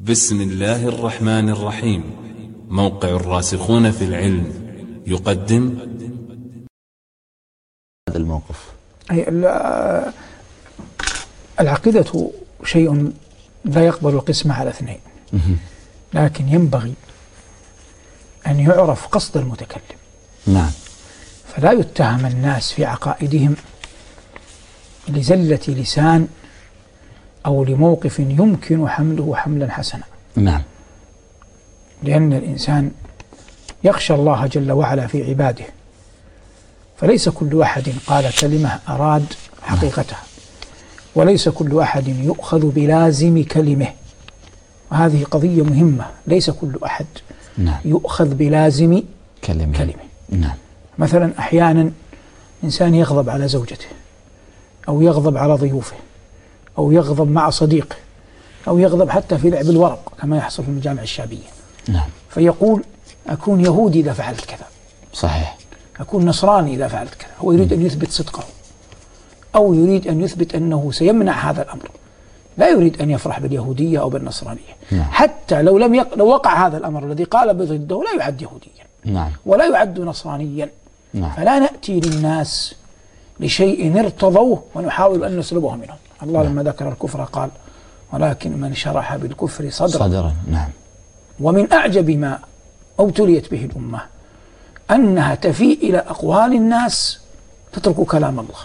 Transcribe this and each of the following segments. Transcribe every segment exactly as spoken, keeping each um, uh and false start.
بسم الله الرحمن الرحيم. موقع الراسخون في العلم يقدم هذا الموقف. أي العقيدة شيء لا يقبل القسمة على اثنين، لكن ينبغي أن يعرف قصد المتكلم. نعم. فلا يتهم الناس في عقائدهم لزلة لسان أو لموقف يمكن حمله حملا حسنا. نعم. لأن الإنسان يخشى الله جل وعلا في عباده، فليس كل أحد قال كلمة أراد حقيقتها، وليس كل أحد يؤخذ بلازم كلمه، وهذه قضية مهمة. ليس كل أحد نعم. يؤخذ بلازم كلمة. كلمه. نعم. مثلا أحيانا إنسان يغضب على زوجته، أو يغضب على ضيوفه، أو يغضب مع صديقه، أو يغضب حتى في لعب الورق كما يحصل في المجامع الشعبية. نعم. فيقول أكون يهودي إذا فعلت كذا، صحيح. أكون نصراني إذا فعلت كذا. هو يريد أن يثبت صدقه، أو يريد أن يثبت أنه سيمنع هذا الأمر، لا يريد أن يفرح باليهودية أو بالنصرانية. نعم. حتى لو لم يق... لو وقع هذا الأمر الذي قال بضده لا يعد يهوديا. نعم. ولا يعد نصرانيا. نعم. فلا نأتي للناس لشيء ارتضوه ونحاول أن نسلبه منهم. الله نعم. لما ذكر الكفر قال ولكن من شرح بالكفر صدرا. صدرا. نعم. ومن أعجب ما ابتليت به الأمة أنها تفيء إلى أقوال الناس تترك كلام الله.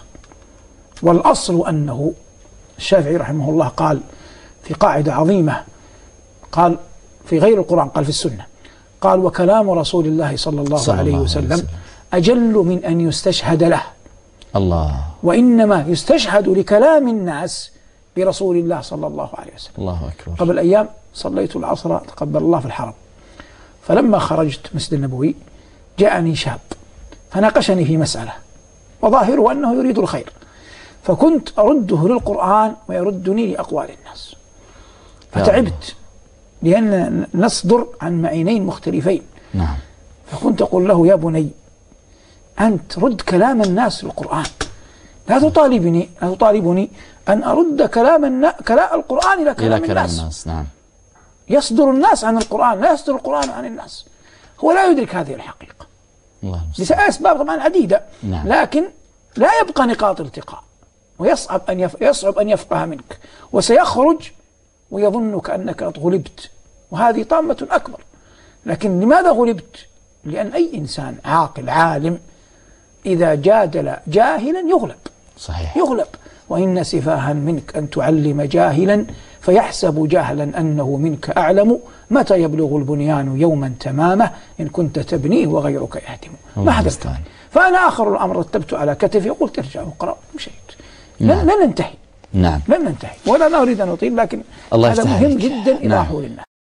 والأصل أنه الشافعي رحمه الله قال في قاعدة عظيمة، قال في غير القرآن، قال في السنة، قال وكلام رسول الله صلى الله صلى عليه الله وسلم عليه وسلم أجل من أن يستشهد له. الله. وإنما يستشهد لكلام الناس برسول الله صلى الله عليه وسلم. الله أكبر. قبل أيام صليت العصر تقبل الله في الحرم، فلما خرجت مسجد النبوي جاءني شاب فناقشني في مسألة وظاهره أنه يريد الخير، فكنت أرده للقرآن ويردني لأقوال الناس، فتعبت لأن نصدر عن معينين مختلفين. نعم. فكنت أقول له يا بني أنت رد كلام الناس للقرآن، لا تطالبني لا تطالبني أن أرد كلام النا... كلام القرآن إلى كلام, إلى كلام الناس. الناس. نعم. يصدر الناس عن القرآن، لا يصدر القرآن عن الناس. هو لا يدرك هذه الحقيقة الله لأسباب طبعا عديدة. نعم. لكن لا يبقى نقاط التقاء، ويصعب أن يف... يصعب أن يفقه منك، وسيخرج ويظنك أنك غلبت، وهذه طامة أكبر. لكن لماذا غلبت؟ لأن أي إنسان عاقل عالم إذا جادل جاهلا يغلب. صحيح. يغلب. وإن سفاها منك أن تعلم جاهلا فيحسب جهلا أنه منك أعلم، متى يبلغ البنيان يوما تمامه إن كنت تبنيه وغيرك يهدم. ما حدث. فأنا آخر الأمر رتبت على كتفي وقلت ارجع واقرأ ومشيت. لن, لن ننتهي. نعم. لن ننتهي ولا نريد أن نطيل، لكن هذا مهم جدا إيضاحه للناس.